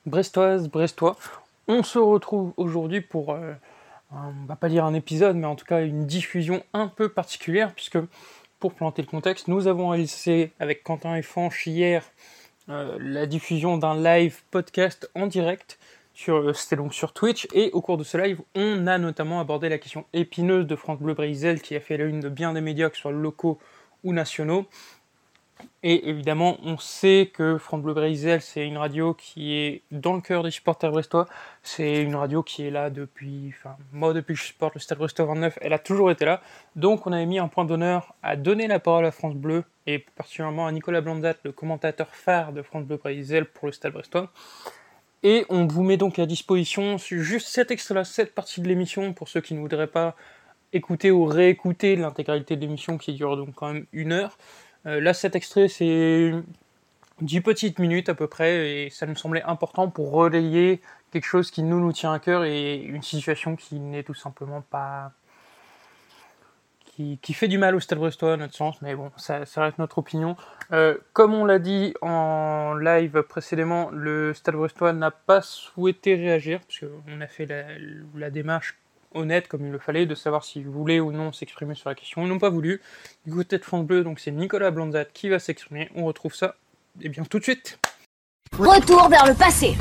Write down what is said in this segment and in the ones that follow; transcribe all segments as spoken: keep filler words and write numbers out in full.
Brestoise, Brestois, on se retrouve aujourd'hui pour, euh, un, on va pas dire un épisode, mais en tout cas une diffusion un peu particulière, puisque pour planter le contexte, nous avons réalisé avec Quentin et Fanch hier euh, la diffusion d'un live podcast en direct, sur, c'était donc sur Twitch, et au cours de ce live, on a notamment abordé la question épineuse de France Bleu Brésil, qui a fait la une de bien des médias, que ce soit locaux ou nationaux. Et évidemment, on sait que France Bleu Brésil, c'est une radio qui est dans le cœur des supporters brestois. C'est une radio qui est là depuis... Enfin, moi, depuis que je supporte le Stade Brestois vingt-neuf, elle a toujours été là. Donc, on avait mis un point d'honneur à donner la parole à France Bleu, et particulièrement à Nicolas Blandat, le commentateur phare de France Bleu Brésil pour le Stade Brestois. Et on vous met donc à disposition juste cet extrait-là, cette partie de l'émission, pour ceux qui ne voudraient pas écouter ou réécouter l'intégralité de l'émission qui dure donc quand même une heure. Euh, là, cet extrait, c'est dix petites minutes à peu près, et ça nous semblait important pour relayer quelque chose qui nous, nous tient à cœur, et une situation qui n'est tout simplement pas... qui, qui fait du mal au Stade Brestois, à notre sens, mais bon, ça, ça reste notre opinion. Euh, comme on l'a dit en live précédemment, le Stade Brestois n'a pas souhaité réagir, parce qu'on a fait la, la démarche honnête, comme il le fallait, de savoir s'ils voulaient ou non s'exprimer sur la question. Ils n'ont pas voulu. Du côté de France Bleu, donc c'est Nicolas Blandat qui va s'exprimer. On retrouve ça, et bien tout de suite. Retour vers le passé.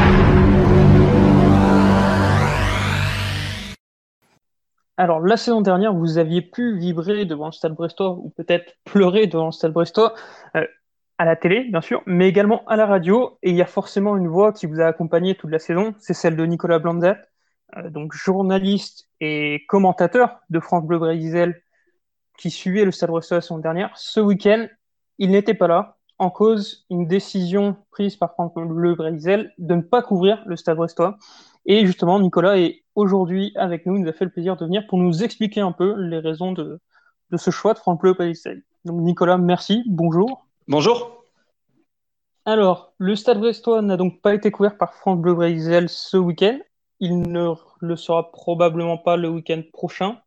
Alors, la saison dernière, vous aviez pu vibrer devant le Stade Brestois, ou peut-être pleurer devant le Stade Brestois, euh, à la télé, bien sûr, mais également à la radio, et il y a forcément une voix qui vous a accompagné toute la saison, c'est celle de Nicolas Blandat, euh, donc journaliste et commentateur de France Bleu Brésil, qui suivait le Stade Brestois la saison dernière. Ce week-end, il n'était pas là, en cause une décision prise par France Bleu Brésil de ne pas couvrir le Stade Brestois. Et justement, Nicolas est aujourd'hui avec nous, il nous a fait le plaisir de venir pour nous expliquer un peu les raisons de, de ce choix de France Bleu Brésil. Donc Nicolas, merci, bonjour. Bonjour. Alors, le Stade Brestois n'a donc pas été couvert par France Bleu Brésil ce week-end. Il ne le sera probablement pas le week-end prochain.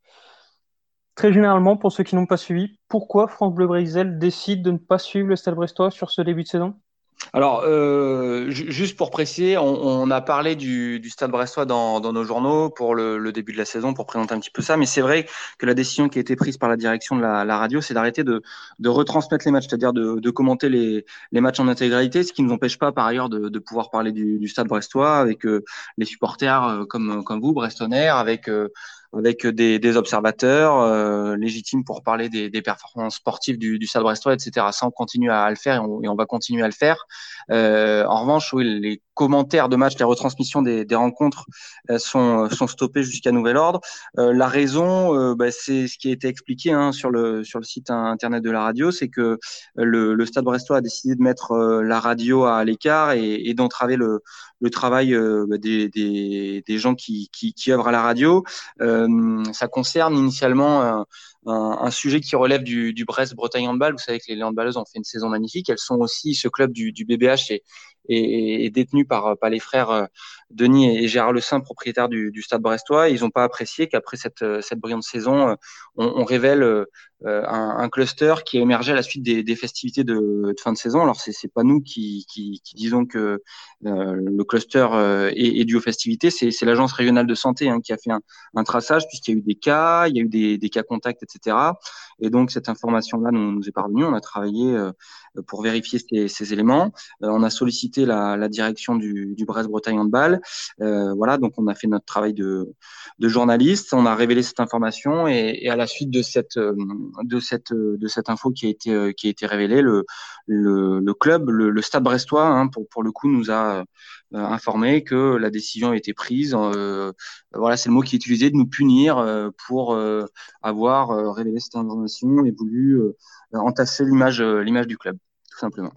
Très généralement, pour ceux qui n'ont pas suivi, pourquoi France Bleu Brésil décide de ne pas suivre le Stade Brestois sur ce début de saison ? Alors, euh, ju- juste pour préciser, on, on a parlé du, du Stade Brestois dans, dans nos journaux pour le, le début de la saison, pour présenter un petit peu ça. Mais c'est vrai que la décision qui a été prise par la direction de la, la radio, c'est d'arrêter de, de retransmettre les matchs, c'est-à-dire de, de commenter les, les matchs en intégralité, ce qui ne nous empêche pas par ailleurs de, de pouvoir parler du, du Stade Brestois avec euh, les supporters euh, comme, comme vous, Brestonnaires, avec euh, avec des, des observateurs euh, légitimes pour parler des, des performances sportives du, du Stade Brestois, et cetera. Ça, on continue à, à le faire et on, et on va continuer à le faire. Euh, en revanche, oui, les commentaires de matchs, les retransmissions des, des rencontres euh, sont, sont stoppées jusqu'à nouvel ordre. Euh, la raison, euh, bah, c'est ce qui a été expliqué hein, sur le sur le site internet de la radio, c'est que le, le Stade Brestois a décidé de mettre euh, la radio à l'écart et, et d'entraver le, le travail euh, des, des, des gens qui, qui, qui œuvrent à la radio. Euh, ça concerne initialement un, un, un sujet qui relève du, du Brest-Bretagne Handball. Vous savez que les handballeuses ont fait une saison magnifique. Elles sont aussi, ce club du, du B B H est, est, est détenu par, par les frères Denis et Gérard Le Saint, propriétaires du, du Stade Brestois. Ils n'ont pas apprécié qu'après cette, cette brillante saison, on, on révèle euh, un, un cluster qui a émergé à la suite des, des festivités de, de fin de saison. Alors, c'est, c'est pas nous qui, qui, qui disons que euh, le cluster euh, est, est dû aux festivités, c'est, c'est l'agence régionale de santé hein, qui a fait un, un traçage puisqu'il y a eu des cas, il y a eu des, des cas contacts, et cetera. Et donc, cette information-là nous, nous est parvenue. On a travaillé euh, pour vérifier ces, ces éléments. Euh, on a sollicité la, la direction du, du Brest-Bretagne Handball. Euh, voilà, donc on a fait notre travail de, de journaliste. On a révélé cette information et, et à la suite de cette, de cette, de cette info qui a été, qui a été révélée, le, le, le club, le, le Stade Brestois, hein, pour, pour le coup, nous a euh, informé que la décision a été prise. Euh, voilà, c'est le mot qui est utilisé, de nous punir euh, pour euh, avoir euh, révélé cette information et voulu euh, entasser l'image, euh, l'image du club, tout simplement.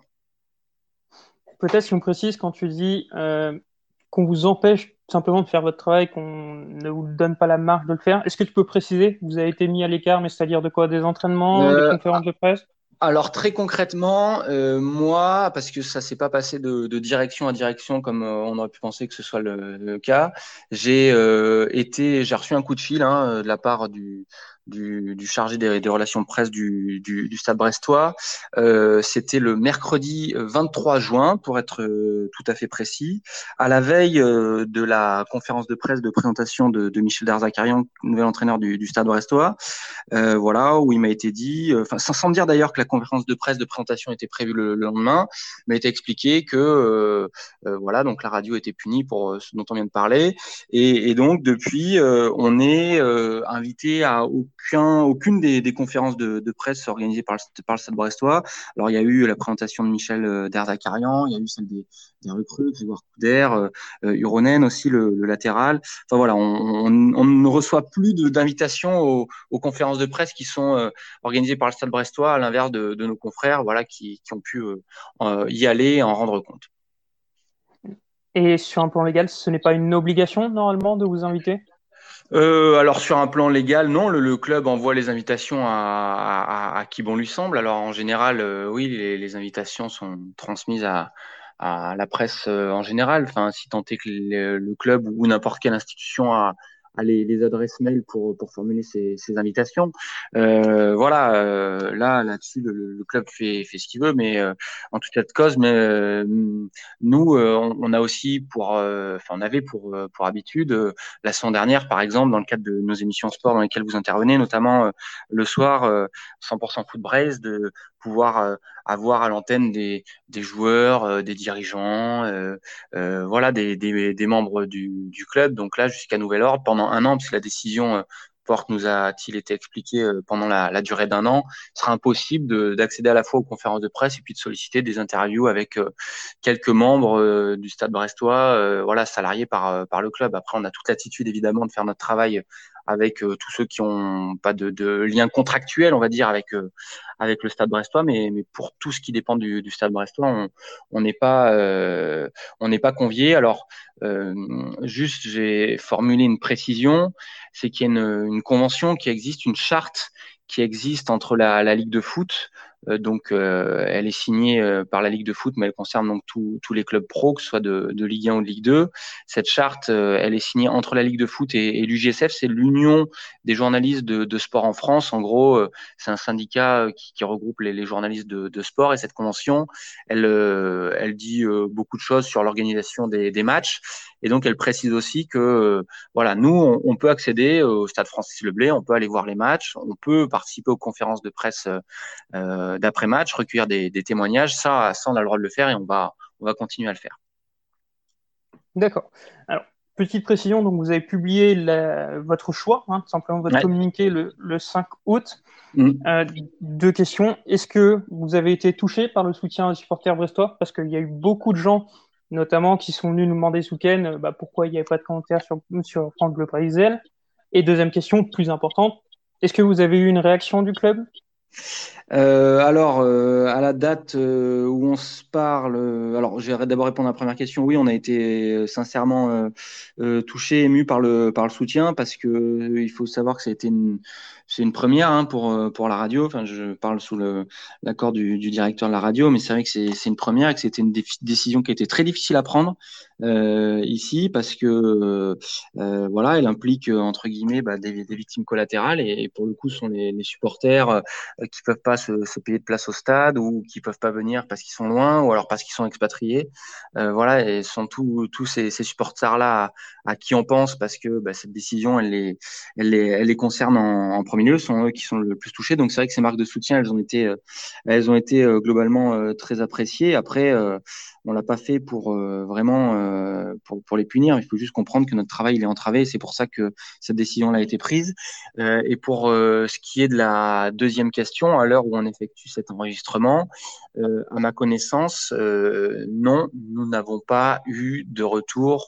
Peut-être si on précise quand tu dis euh, qu'on vous empêche simplement de faire votre travail, qu'on ne vous donne pas la marge de le faire, est-ce que tu peux préciser ? Vous avez été mis à l'écart, mais c'est-à-dire de quoi ? Des entraînements, Euh, des conférences de presse ? Alors très concrètement, euh, moi, parce que ça s'est pas passé de, de direction à direction comme euh, on aurait pu penser que ce soit le, le cas, j'ai euh, été, j'ai reçu un coup de fil hein, de la part du du, du chargé des, des relations presse du, du, du Stade Brestois. Euh, c'était le mercredi vingt-trois juin, pour être euh, tout à fait précis, à la veille euh, de la conférence de presse de présentation de, de Michel Darzacarian, nouvel entraîneur du, du Stade Brestois. Euh, voilà, où il m'a été dit, enfin, sans, sans me dire d'ailleurs que la conférence de presse de présentation était prévue le, le lendemain, il m'a été expliqué que euh, euh, voilà, donc la radio était punie pour ce dont on vient de parler, et, et donc depuis, euh, on est euh, invité à aucun, aucune des, des conférences de, de presse organisées par le, par le Stade Brestois. Alors il y a eu la présentation de Michel Darzacarian, il y a eu celle des, des recrues, Grégoire Couder, euh, Huronen aussi, le, le latéral. Enfin voilà, on, on, on ne reçoit plus d'invitations aux, aux conférences de presse qui sont euh, organisées par le Stade Brestois, à l'inverse de, de nos confrères, voilà, qui, qui ont pu euh, y aller et en rendre compte. Et sur un plan légal, ce n'est pas une obligation normalement de vous inviter? Euh, alors sur un plan légal, non, le, le club envoie les invitations à, à, à qui bon lui semble. Alors en général, euh, oui, les, les invitations sont transmises à, à la presse euh, en général. Enfin, si tant est que le, le club ou n'importe quelle institution a, a les, les adresses mail pour, pour formuler ces, ces invitations. Euh, voilà, euh, là, là-dessus, le, le club fait, fait ce qu'il veut, mais euh, en tout cas de cause, mais euh, nous, euh, on, on a aussi pour, euh, enfin, on avait pour, pour habitude, euh, la semaine dernière, par exemple, dans le cadre de nos émissions sport dans lesquelles vous intervenez, notamment euh, le soir, euh, cent pour cent foot Braise, de pouvoir euh, avoir à l'antenne des, des joueurs, euh, des dirigeants, euh, euh, voilà, des, des, des membres du, du club. Donc là, jusqu'à nouvel ordre, pendant un an, puisque la décision euh, Porte nous a-t-il été expliqué euh, pendant la, la durée d'un an, il sera impossible d'accéder à la fois aux conférences de presse et puis de solliciter des interviews avec euh, quelques membres euh, du Stade Brestois, euh, voilà, salariés par, par le club. Après, on a toute l'attitude évidemment de faire notre travail avec euh, tous ceux qui ont pas de, de lien contractuel, on va dire, avec euh, avec le Stade Brestois, mais mais pour tout ce qui dépend du, du Stade Brestois, on on n'est pas euh, on n'est pas convié. Alors euh, juste, j'ai formulé une précision, c'est qu'il y a une, une convention qui existe, une charte qui existe entre la, la Ligue de foot. Euh, donc, euh, elle est signée euh, par la Ligue de foot, mais elle concerne donc tous tous les clubs pro, que ce soit de, de Ligue un ou de Ligue deux. Cette charte, euh, elle est signée entre la Ligue de foot et, et l'U J S F, c'est l'Union des journalistes de, de sport en France. En gros, euh, c'est un syndicat euh, qui, qui regroupe les, les journalistes de, de sport. Et cette convention, elle, euh, elle dit euh, beaucoup de choses sur l'organisation des, des matchs. Et donc, elle précise aussi que, euh, voilà, nous, on, on peut accéder au Stade Francis Leblay, on peut aller voir les matchs, on peut participer aux conférences de presse euh, d'après-match, recueillir des, des témoignages. Ça, ça, on a le droit de le faire et on va, on va continuer à le faire. D'accord. Alors, petite précision, donc vous avez publié la, votre choix, hein, tout simplement votre Ouais. communiqué le, le cinq août. Mmh. Euh, deux questions. Est-ce que vous avez été touché par le soutien des supporters brestois? Parce qu'il y a eu beaucoup de gens, notamment, qui sont venus nous demander ce week-end euh, bah, pourquoi il n'y avait pas de commentaires sur, sur France Bleu Brésil. Et deuxième question, plus importante, est-ce que vous avez eu une réaction du club? Euh, alors, euh, à la date euh, où on se parle, euh, alors je vais d'abord répondre à la première question. Oui, on a été euh, sincèrement euh, euh, touché, ému par le par le soutien, parce que euh, il faut savoir que ça a été une c'est une première hein, pour euh, pour la radio. Enfin, je parle sous le l'accord du, du directeur de la radio, mais c'est vrai que c'est c'est une première et que c'était une dé- décision qui était très difficile à prendre euh, ici, parce que euh, voilà, elle implique euh, entre guillemets bah, des, des victimes collatérales, et, et pour le coup, ce sont les, les supporters euh, qui peuvent pas se, se payer de place au stade, ou qui peuvent pas venir parce qu'ils sont loin, ou alors parce qu'ils sont expatriés. Euh, voilà, et ce sont tous tous ces, ces supporters-là à, à qui on pense, parce que bah, cette décision, elle les, elle les, elle les concerne en, en premier lieu, ce sont eux qui sont le plus touchés. Donc c'est vrai que ces marques de soutien, elles ont été, euh, elles ont été euh, globalement euh, très appréciées. Après, euh, on l'a pas fait pour euh, vraiment euh, pour, pour les punir. Il faut juste comprendre que notre travail il est entravé. C'est pour ça que cette décision-là a été prise. Euh, et pour euh, ce qui est de la deuxième question, à l'heure où on effectue cet enregistrement, euh, à ma connaissance, euh, non, nous n'avons pas eu de retour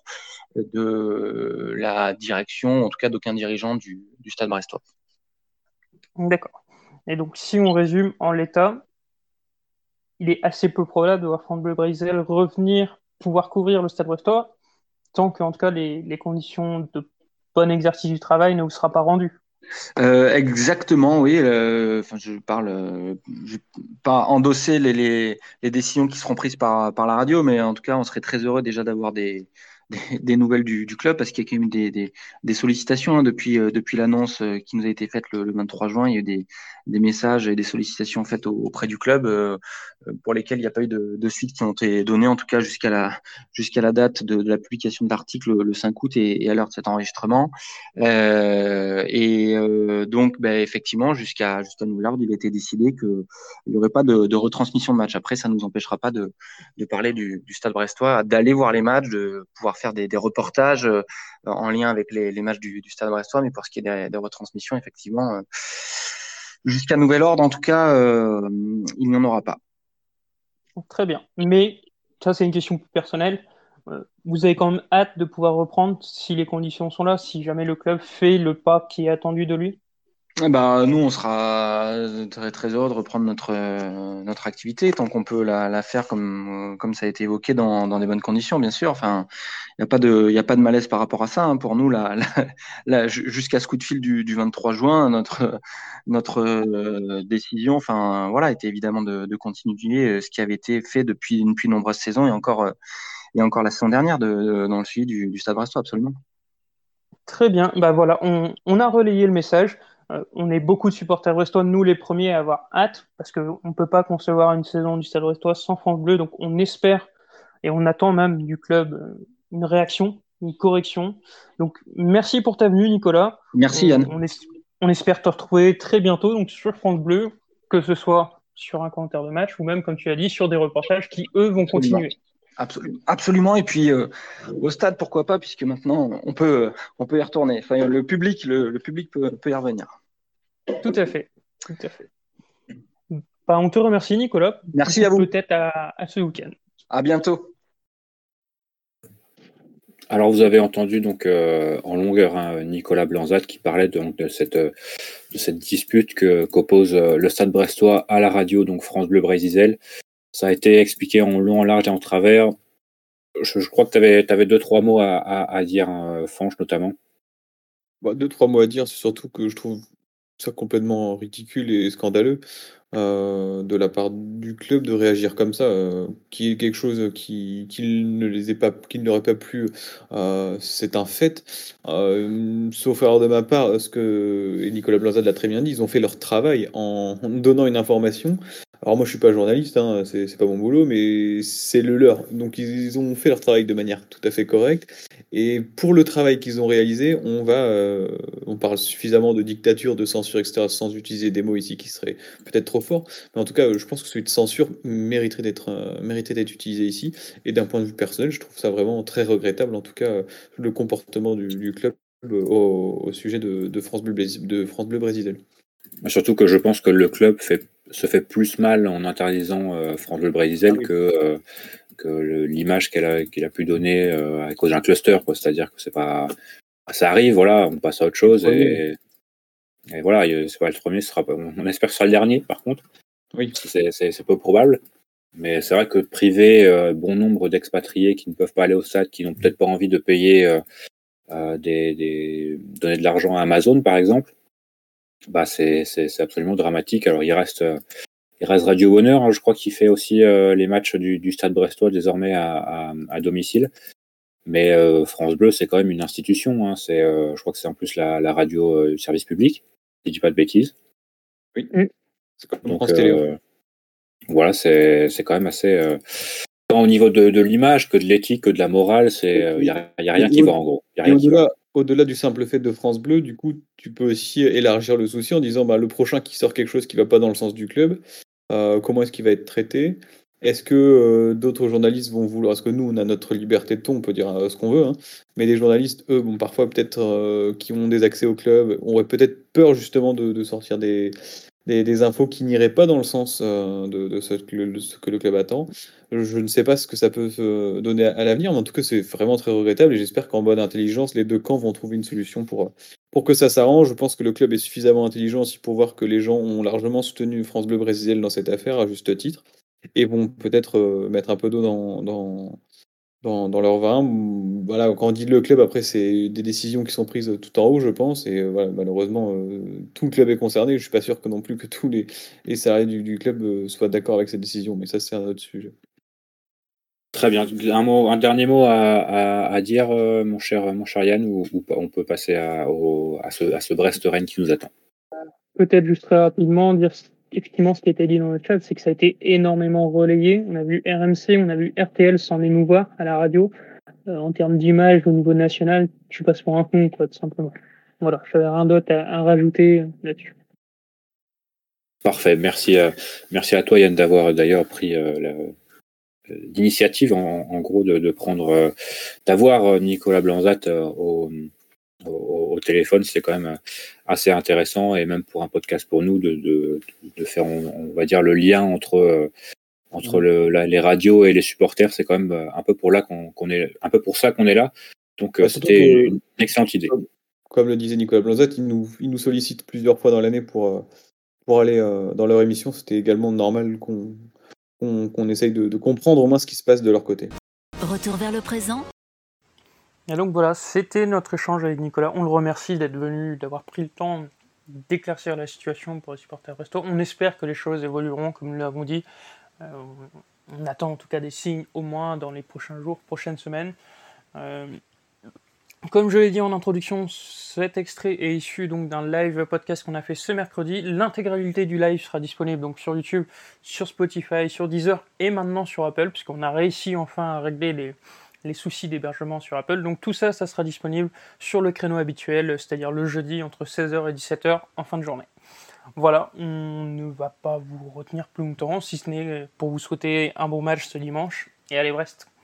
de la direction, en tout cas d'aucun dirigeant du, du Stade Brestois. D'accord. Et donc, si on résume en l'état, il est assez peu probable de voir France Bleu Brésil revenir pouvoir couvrir le Stade Brestois, tant que, en tout cas, les, les conditions de bon exercice du travail ne vous sera pas rendues. Euh, exactement, oui. Euh, enfin, je parle, euh, je vais pas endosser les, les, les décisions qui seront prises par, par la radio, mais en tout cas, on serait très heureux déjà d'avoir des, des, des nouvelles du, du club parce qu'il y a quand même eu des, des, des sollicitations hein, depuis, euh, depuis l'annonce euh, qui nous a été faite le, le vingt-trois juin. Il y a eu des, des messages et des sollicitations faites au- auprès du club euh, pour lesquelles il n'y a pas eu de, de suite qui ont été données, en tout cas jusqu'à la, jusqu'à la date de, de la publication de l'article le cinq août et, et à l'heure de cet enregistrement. Euh, et euh, donc, ben, effectivement, jusqu'à jusqu'à nouvel ordre, il a été décidé qu'il n'y aurait pas de, de retransmission de match. Après, ça ne nous empêchera pas de, de parler du, du Stade Brestois, d'aller voir les matchs, de pouvoir faire des, des reportages euh, en lien avec les, les matchs du, du Stade Brestois. Mais pour ce qui est des, des retransmissions, effectivement, euh, jusqu'à nouvel ordre, en tout cas, euh, il n'y en aura pas. Très bien. Mais ça, c'est une question plus personnelle. Euh, Vous avez quand même hâte de pouvoir reprendre si les conditions sont là, si jamais le club fait le pas qui est attendu de lui? Eh ben, nous, on sera très, très heureux de reprendre notre, euh, notre activité tant qu'on peut la, la faire comme, euh, comme ça a été évoqué dans, dans des bonnes conditions, bien sûr. Enfin, il n'y a pas de, il y a pas de malaise par rapport à ça. Hein. Pour nous, la, la, la- jusqu'à ce coup de fil du, du vingt-trois juin, notre, notre euh, décision, enfin, voilà, était évidemment de, de continuer euh, ce qui avait été fait depuis, depuis de nombreuses saisons et encore, euh, et encore la saison dernière de, de- dans le suivi du, du Stade Brestois, absolument. Très bien. Bah voilà, on, on a relayé le message. Euh, on est beaucoup de supporters brestois, nous les premiers à avoir hâte, parce qu'on ne peut pas concevoir une saison du Stade Brestois sans France Bleu. Donc on espère et on attend même du club euh, une réaction, une correction. Donc merci pour ta venue, Nicolas. Merci On, Yann. on es- on espère te retrouver très bientôt donc sur France Bleu, que ce soit sur un commentaire de match ou même, comme tu as dit, sur des reportages qui, eux, vont Absolument. continuer. Absolument, absolument. Et puis euh, au stade, pourquoi pas, puisque maintenant on peut, on peut y retourner. Enfin, le public, le, le public peut, peut y revenir. Tout à fait. Tout à fait. Bah, on te remercie, Nicolas. Du Merci coup, à vous. peut-être à, à ce week-end. À bientôt. Alors vous avez entendu donc euh, en longueur hein, Nicolas Blanzat qui parlait donc de cette euh, de cette dispute que qu'oppose euh, le Stade Brestois à la radio donc France Bleu Brésil. Ça a été expliqué en long, en large et en travers. Je, je crois que tu avais tu avais deux trois mots à, à, à dire hein, Fanche notamment. Bah, deux, trois mots à dire, c'est surtout que je trouve ça complètement ridicule et scandaleux euh, de la part du club de réagir comme ça, euh, qui est quelque chose qui qu'il ne les ait pas, qu'il n'aurait pas plu, euh, c'est un fait. Euh, sauf erreur de ma part, ce que et Nicolas Blanzat l'a très bien dit, ils ont fait leur travail en, en donnant une information. Alors moi je suis pas journaliste, hein, c'est c'est pas mon boulot, mais c'est le leur. Donc ils, ils ont fait leur travail de manière tout à fait correcte. Et pour le travail qu'ils ont réalisé, on va, euh, on parle suffisamment de dictature, de censure, et cetera, sans utiliser des mots ici qui seraient peut-être trop forts. Mais en tout cas, euh, je pense que celui de censure mériterait d'être, euh, méritait d'être utilisé ici. Et d'un point de vue personnel, je trouve ça vraiment très regrettable, en tout cas, euh, le comportement du, du club euh, au, au sujet de, de France Bleu, Blé- de France Bleu Brésil. Surtout que je pense que le club fait, se fait plus mal en interdisant euh, France Bleu Ah Brésil oui. que euh, que le- l'image qu'elle a qu'il a pu donner euh, à cause d'un cluster quoi. C'est-à-dire que c'est pas ça arrive voilà, on passe à autre chose Premier. et Et voilà, il- c'est pas le premier, ce sera pas, on espère que ce sera le dernier, par contre, Oui. c'est, c'est, c'est peu probable. Mais c'est vrai que priver euh, bon nombre d'expatriés qui ne peuvent pas aller au stade, qui n'ont peut-être pas envie de payer euh, euh, des, des, donner de l'argent à Amazon, par exemple, bah c'est, c'est, c'est absolument dramatique. Alors il reste, euh, il reste Radio Bonheur, hein, je crois qu'il fait aussi euh, les matchs du, du Stade Brestois désormais à, à, à domicile. Mais euh, France Bleu, c'est quand même une institution. Hein, c'est, euh, je crois que c'est en plus la, la radio euh, du service public, si je dis pas de bêtises. Oui. Mm. C'est comme Donc France Télé. hein. euh, voilà, c'est c'est quand même assez euh, tant au niveau de, de l'image que de l'éthique que de la morale, c'est il y, a, y a rien Et, qui au- va en gros. Y a et rien qui va. au-delà, au-delà du simple fait de France Bleu, du coup, tu peux aussi élargir le souci en disant bah, le prochain qui sort quelque chose qui va pas dans le sens du club, euh, comment est-ce qu'il va être traité? Est-ce que euh, d'autres journalistes vont vouloir? Parce que nous, on a notre liberté de ton, on peut dire euh, ce qu'on veut, hein, mais les journalistes, eux, bon, parfois peut-être euh, qui ont des accès au club, auraient peut-être peur justement de, de sortir des, des, des infos qui n'iraient pas dans le sens euh, de, de ce, que le, ce que le club attend. Je ne sais pas ce que ça peut se donner à, à l'avenir, mais en tout cas, c'est vraiment très regrettable et j'espère qu'en bonne intelligence, les deux camps vont trouver une solution pour, pour que ça s'arrange. Je pense que le club est suffisamment intelligent aussi pour voir que les gens ont largement soutenu France Bleu Brésil dans cette affaire, à juste titre, et vont peut-être euh, mettre un peu d'eau dans, dans, dans, dans leur vin. Voilà, quand on dit le club, après, c'est des décisions qui sont prises tout en haut, je pense. Et euh, voilà, malheureusement, euh, tout le club est concerné. Je suis pas sûr que non plus que tous les, les salariés du, du club euh, soient d'accord avec cette décision, mais ça, c'est un autre sujet. Très bien. Un, mot, un dernier mot à, à, à dire, euh, mon cher, mon cher Yann, ou, ou on peut passer à, au, à ce, à ce Brest-Rennes qui nous attend. Peut-être juste très rapidement dire effectivement ce qui a été dit dans le chat, c'est que ça a été énormément relayé. On a vu R M C, on a vu R T L s'en émouvoir à la radio. Euh, en termes d'image au niveau national, tu passes pour un con, quoi, tout simplement. Voilà, je n'avais rien d'autre à, à rajouter là-dessus. Parfait. Merci, euh, merci à toi, Yann, d'avoir d'ailleurs pris euh, la, l'initiative, en, en gros, de, de prendre, euh, d'avoir Nicolas Blanzat euh, au, au, au téléphone. C'est quand même assez intéressant, et même pour un podcast pour nous, de, de, de faire, on, on va dire, le lien entre euh, entre le, la, les radios et les supporters. C'est quand même un peu pour là qu'on, qu'on est, un peu pour ça qu'on est là. Donc Bah, c'était que, une excellente idée. Comme, comme le disait Nicolas Blanzat, il nous, il nous sollicite plusieurs fois dans l'année pour, pour aller euh, dans leur émission. C'était également normal qu'on, qu'on, qu'on essaye de, de comprendre au moins ce qui se passe de leur côté. Retour vers le présent. Et donc voilà, c'était notre échange avec Nicolas. On le remercie d'être venu, d'avoir pris le temps d'éclaircir la situation pour les supporters brestois. On espère que les choses évolueront, comme nous l'avons dit. Euh, on attend en tout cas des signes au moins dans les prochains jours, prochaines semaines. Euh, comme je l'ai dit en introduction, cet extrait est issu donc d'un live podcast qu'on a fait ce mercredi. L'intégralité du live sera disponible donc sur YouTube, sur Spotify, sur Deezer et maintenant sur Apple, puisqu'on a réussi enfin à régler les, les soucis d'hébergement sur Apple. Donc tout ça, ça sera disponible sur le créneau habituel, c'est-à-dire le jeudi entre seize heures et dix-sept heures en fin de journée. Voilà, on ne va pas vous retenir plus longtemps, si ce n'est pour vous souhaiter un bon match ce dimanche. Et allez Brest!